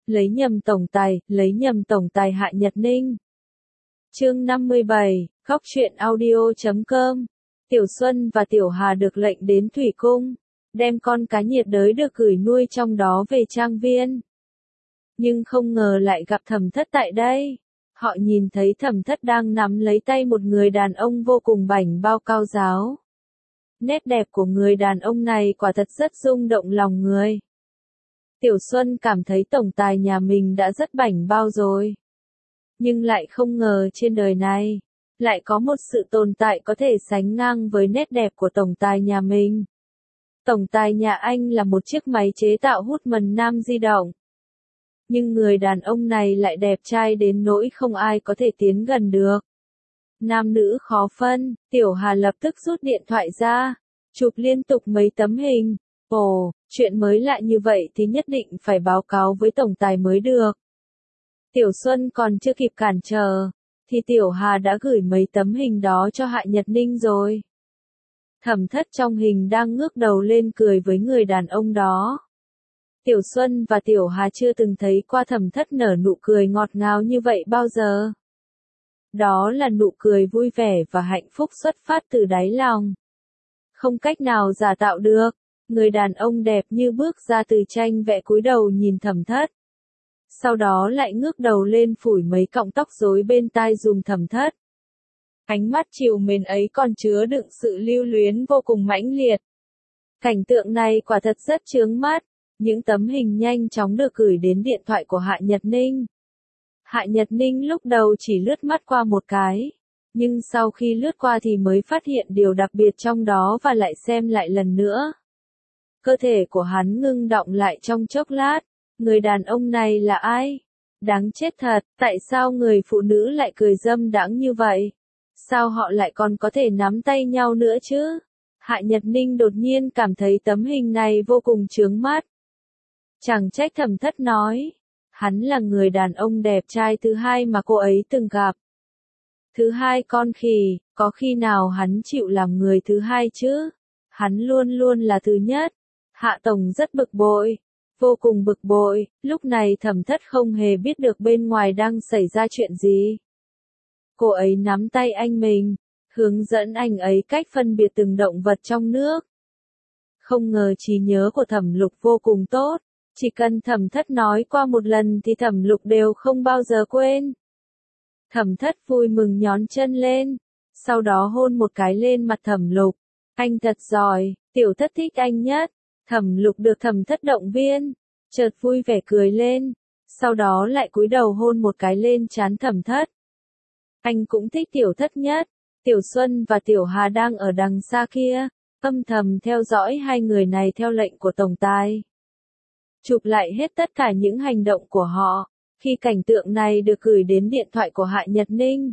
lấy nhầm tổng tài Hạ Nhật Ninh. Chương 57, Góc truyện audio.com. Tiểu Xuân và Tiểu Hà được lệnh đến Thủy Cung, đem con cá nhiệt đới được gửi nuôi trong đó về trang viên. Nhưng không ngờ lại gặp Thẩm Thất tại đây. Họ nhìn thấy Thẩm Thất đang nắm lấy tay một người đàn ông vô cùng bảnh bao cao ráo. Nét đẹp của người đàn ông này quả thật rất rung động lòng người. Tiểu Xuân cảm thấy tổng tài nhà mình đã rất bảnh bao rồi. Nhưng lại không ngờ trên đời này, lại có một sự tồn tại có thể sánh ngang với nét đẹp của tổng tài nhà mình. Tổng tài nhà anh là một chiếc máy chế tạo hút mần nam di động. Nhưng người đàn ông này lại đẹp trai đến nỗi không ai có thể tiến gần được. Nam nữ khó phân, Tiểu Hà lập tức rút điện thoại ra, chụp liên tục mấy tấm hình. Ồ, chuyện mới lạ như vậy thì nhất định phải báo cáo với tổng tài mới được. Tiểu Xuân còn chưa kịp cản trở, thì Tiểu Hà đã gửi mấy tấm hình đó cho Hạ Nhật Ninh rồi. Thẩm Thất trong hình đang ngước đầu lên cười với người đàn ông đó. Tiểu Xuân và Tiểu Hà chưa từng thấy qua Thẩm Thất nở nụ cười ngọt ngào như vậy bao giờ. Đó là nụ cười vui vẻ và hạnh phúc xuất phát từ đáy lòng. Không cách nào giả tạo được, người đàn ông đẹp như bước ra từ tranh vẽ cúi đầu nhìn Thẩm Thất. Sau đó lại ngước đầu lên phủi mấy cọng tóc rối bên tai dùm Thẩm Thất. Ánh mắt trìu mến ấy còn chứa đựng sự lưu luyến vô cùng mãnh liệt. Cảnh tượng này quả thật rất chướng mắt. Những tấm hình nhanh chóng được gửi đến điện thoại của Hạ Nhật Ninh. Hạ Nhật Ninh lúc đầu chỉ lướt mắt qua một cái, nhưng sau khi lướt qua thì mới phát hiện điều đặc biệt trong đó và lại xem lại lần nữa. Cơ thể của hắn ngưng đọng lại trong chốc lát. Người đàn ông này là ai? Đáng chết thật, tại sao người phụ nữ lại cười dâm đãng như vậy? Sao họ lại còn có thể nắm tay nhau nữa chứ? Hạ Nhật Ninh đột nhiên cảm thấy tấm hình này vô cùng chướng mắt. Chẳng trách Thẩm Thất nói, hắn là người đàn ông đẹp trai thứ hai mà cô ấy từng gặp. Thứ hai con khỉ, có khi nào hắn chịu làm người thứ hai chứ? Hắn luôn luôn là thứ nhất. Hạ Tổng rất bực bội, vô cùng bực bội. Lúc này Thẩm Thất không hề biết được bên ngoài đang xảy ra chuyện gì. Cô ấy nắm tay anh mình, hướng dẫn anh ấy cách phân biệt từng động vật trong nước. Không ngờ trí nhớ của Thẩm Lục vô cùng tốt. Chỉ cần Thẩm Thất nói qua một lần thì Thẩm Lục đều không bao giờ quên. Thẩm Thất vui mừng nhón chân lên, sau đó hôn một cái lên mặt Thẩm Lục. Anh thật giỏi, Tiểu Thất thích anh nhất. Thẩm Lục được Thẩm Thất động viên, chợt vui vẻ cười lên, sau đó lại cúi đầu hôn một cái lên trán Thẩm Thất. Anh cũng thích Tiểu Thất nhất. Tiểu Xuân và Tiểu Hà đang ở đằng xa kia, âm thầm theo dõi hai người này theo lệnh của tổng tài. Chụp lại hết tất cả những hành động của họ, khi cảnh tượng này được gửi đến điện thoại của Hạ Nhật Ninh.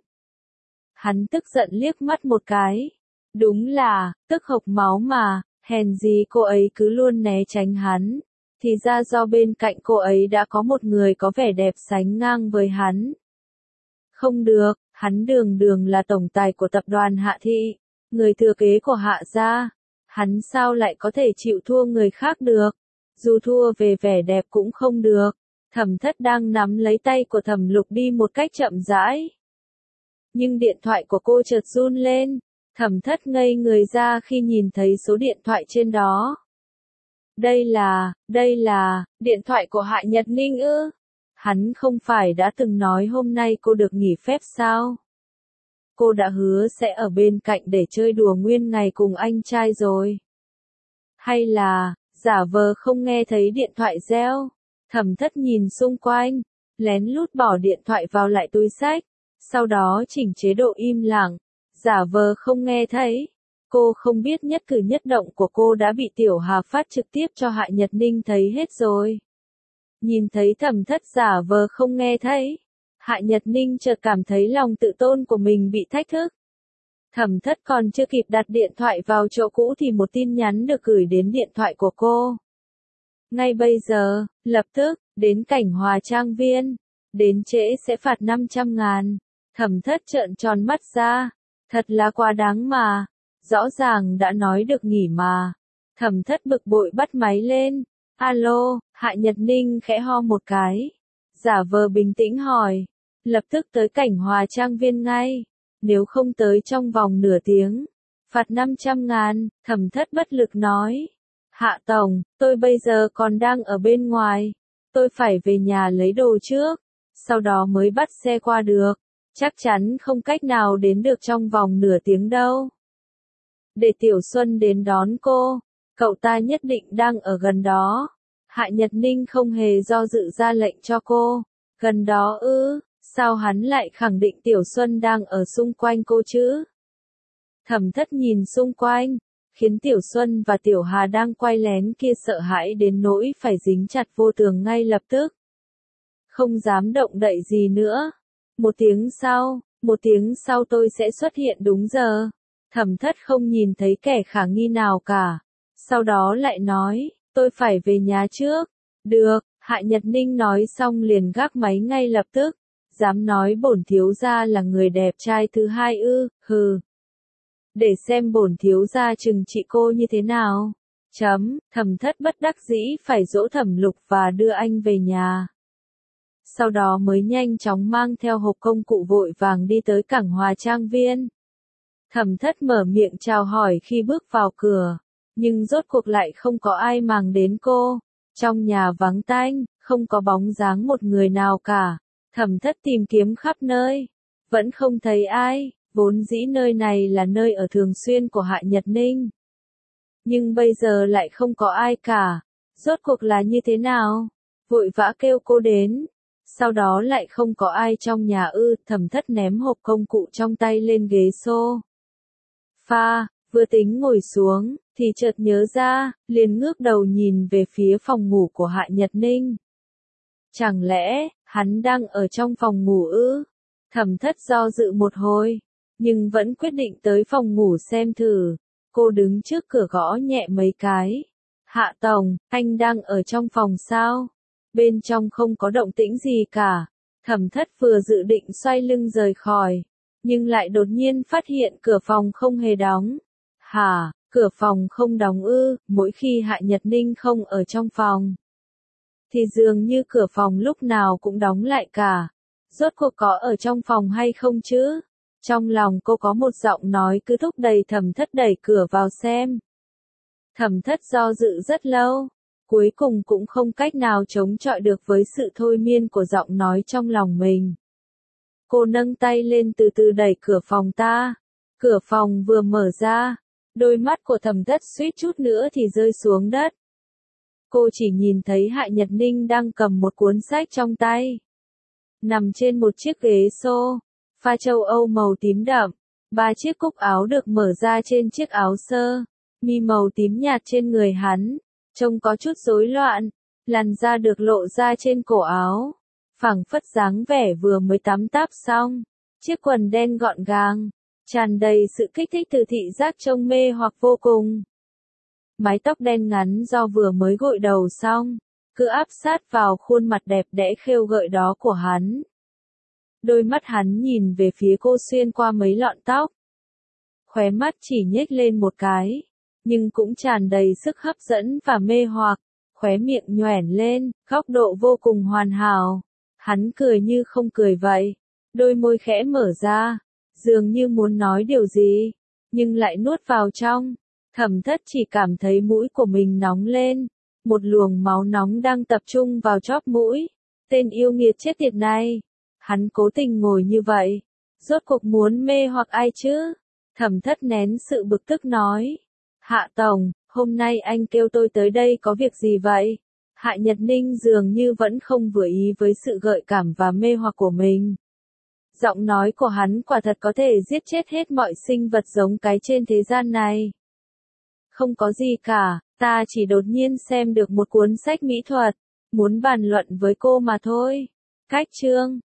Hắn tức giận liếc mắt một cái. Đúng là, tức hộc máu mà, hèn gì cô ấy cứ luôn né tránh hắn. Thì ra do bên cạnh cô ấy đã có một người có vẻ đẹp sánh ngang với hắn. Không được, hắn đường đường là tổng tài của tập đoàn Hạ Thị, người thừa kế của Hạ gia. Hắn sao lại có thể chịu thua người khác được? Dù thua về vẻ đẹp cũng không được. Thẩm Thất đang nắm lấy tay của Thẩm Lục đi một cách chậm rãi. Nhưng điện thoại của cô chợt run lên. Thẩm Thất ngây người ra khi nhìn thấy số điện thoại trên đó. Đây là, điện thoại của Hạ Nhật Ninh ư? Hắn không phải đã từng nói hôm nay cô được nghỉ phép sao? Cô đã hứa sẽ ở bên cạnh để chơi đùa nguyên ngày cùng anh trai rồi. Hay là, giả vờ không nghe thấy điện thoại reo? Thẩm Thất nhìn xung quanh, lén lút bỏ điện thoại vào lại túi xách, sau đó chỉnh chế độ im lặng, giả vờ không nghe thấy. Cô không biết nhất cử nhất động của cô đã bị Tiểu Hà phát trực tiếp cho Hạ Nhật Ninh thấy hết rồi. Nhìn thấy Thẩm Thất giả vờ không nghe thấy, Hạ Nhật Ninh chợt cảm thấy lòng tự tôn của mình bị thách thức. Thẩm Thất còn chưa kịp đặt điện thoại vào chỗ cũ thì một tin nhắn được gửi đến điện thoại của cô. Ngay bây giờ, lập tức, đến Cảnh Hòa Trang Viên. Đến trễ sẽ phạt 500.000. Thẩm Thất trợn tròn mắt ra. Thật là quá đáng mà. Rõ ràng đã nói được nghỉ mà. Thẩm Thất bực bội bắt máy lên. Alo, Hạ Nhật Ninh khẽ ho một cái. giả vờ bình tĩnh hỏi. Lập tức tới Cảnh Hòa Trang Viên ngay. Nếu không tới trong vòng nửa tiếng, phạt 500.000, Thẩm Thất bất lực nói. Hạ tổng, tôi bây giờ còn đang ở bên ngoài. Tôi phải về nhà lấy đồ trước, sau đó mới bắt xe qua được. Chắc chắn không cách nào đến được trong vòng nửa tiếng đâu. Để Tiểu Xuân đến đón cô, cậu ta nhất định đang ở gần đó. Hạ Nhật Ninh không hề do dự ra lệnh cho cô. Gần đó ư, sao hắn lại khẳng định Tiểu Xuân đang ở xung quanh cô chứ? Thẩm Thất nhìn xung quanh, khiến Tiểu Xuân và Tiểu Hà đang quay lén kia sợ hãi đến nỗi phải dính chặt vô tường ngay lập tức. Không dám động đậy gì nữa. Một tiếng sau tôi sẽ xuất hiện đúng giờ. Thẩm Thất không nhìn thấy kẻ khả nghi nào cả. Sau đó lại nói, tôi phải về nhà trước. Được, Hạ Nhật Ninh nói xong liền gác máy ngay lập tức. Dám nói bổn thiếu gia là người đẹp trai thứ hai ư, hừ. Để xem bổn thiếu gia trừng trị cô như thế nào. Thẩm Thất bất đắc dĩ phải dỗ Thẩm Lục và đưa anh về nhà. Sau đó mới nhanh chóng mang theo hộp công cụ vội vàng đi tới Cảng Hòa Trang Viên. Thẩm Thất mở miệng chào hỏi khi bước vào cửa, nhưng rốt cuộc lại không có ai màng đến cô. Trong nhà vắng tanh, không có bóng dáng một người nào cả. Thẩm Thất tìm kiếm khắp nơi, vẫn không thấy ai, vốn dĩ nơi này là nơi ở thường xuyên của Hạ Nhật Ninh. Nhưng bây giờ lại không có ai cả, rốt cuộc là như thế nào? Vội vã kêu cô đến, sau đó lại không có ai trong nhà ư. Thẩm Thất ném hộp công cụ trong tay lên ghế sofa, vừa tính ngồi xuống, thì chợt nhớ ra, liền ngước đầu nhìn về phía phòng ngủ của Hạ Nhật Ninh. Chẳng lẽ, hắn đang ở trong phòng ngủ ư? Thẩm Thất do dự một hồi, nhưng vẫn quyết định tới phòng ngủ xem thử. Cô đứng trước cửa gõ nhẹ mấy cái. Hạ tổng, anh đang ở trong phòng sao? Bên trong không có động tĩnh gì cả. Thẩm Thất vừa dự định xoay lưng rời khỏi, nhưng lại đột nhiên phát hiện cửa phòng không hề đóng. Hả, cửa phòng không đóng ư? Mỗi khi Hạ Nhật Ninh không ở trong phòng, thì dường như cửa phòng lúc nào cũng đóng lại cả. Rốt cuộc có ở trong phòng hay không chứ? Trong lòng cô có một giọng nói cứ thúc đẩy Thẩm Thất đẩy cửa vào xem. Thẩm Thất do dự rất lâu, cuối cùng cũng không cách nào chống chọi được với sự thôi miên của giọng nói trong lòng mình. Cô nâng tay lên từ từ đẩy cửa phòng ta. Cửa phòng vừa mở ra, đôi mắt của Thẩm Thất suýt chút nữa thì rơi xuống đất. Cô chỉ nhìn thấy Hạ Nhật Ninh đang cầm một cuốn sách trong tay, nằm trên một chiếc ghế sofa châu Âu màu tím đậm. 3 chiếc cúc áo được mở ra trên chiếc áo sơ mi màu tím nhạt trên người hắn, trông có chút rối loạn. Làn da được lộ ra trên cổ áo, phảng phất dáng vẻ vừa mới tắm táp xong. Chiếc quần đen gọn gàng, tràn đầy sự kích thích từ thị giác trông mê hoặc vô cùng. Mái tóc đen ngắn do vừa mới gội đầu xong, cứ áp sát vào khuôn mặt đẹp đẽ khêu gợi đó của hắn. Đôi mắt hắn nhìn về phía cô xuyên qua mấy lọn tóc. Khóe mắt chỉ nhếch lên một cái, nhưng cũng tràn đầy sức hấp dẫn và mê hoặc. Khóe miệng nhoẻn lên, góc độ vô cùng hoàn hảo. Hắn cười như không cười vậy. Đôi môi khẽ mở ra, dường như muốn nói điều gì, nhưng lại nuốt vào trong. Thẩm Thất chỉ cảm thấy mũi của mình nóng lên. Một luồng máu nóng đang tập trung vào chóp mũi. Tên yêu nghiệt chết tiệt này. Hắn cố tình ngồi như vậy. Rốt cuộc muốn mê hoặc ai chứ? Thẩm Thất nén sự bực tức nói. Hạ tổng, hôm nay anh kêu tôi tới đây có việc gì vậy? Hạ Nhật Ninh dường như vẫn không vừa ý với sự gợi cảm và mê hoặc của mình. Giọng nói của hắn quả thật có thể giết chết hết mọi sinh vật giống cái trên thế gian này. Không có gì cả, ta chỉ đột nhiên xem được một cuốn sách mỹ thuật, muốn bàn luận với cô mà thôi. Cách chương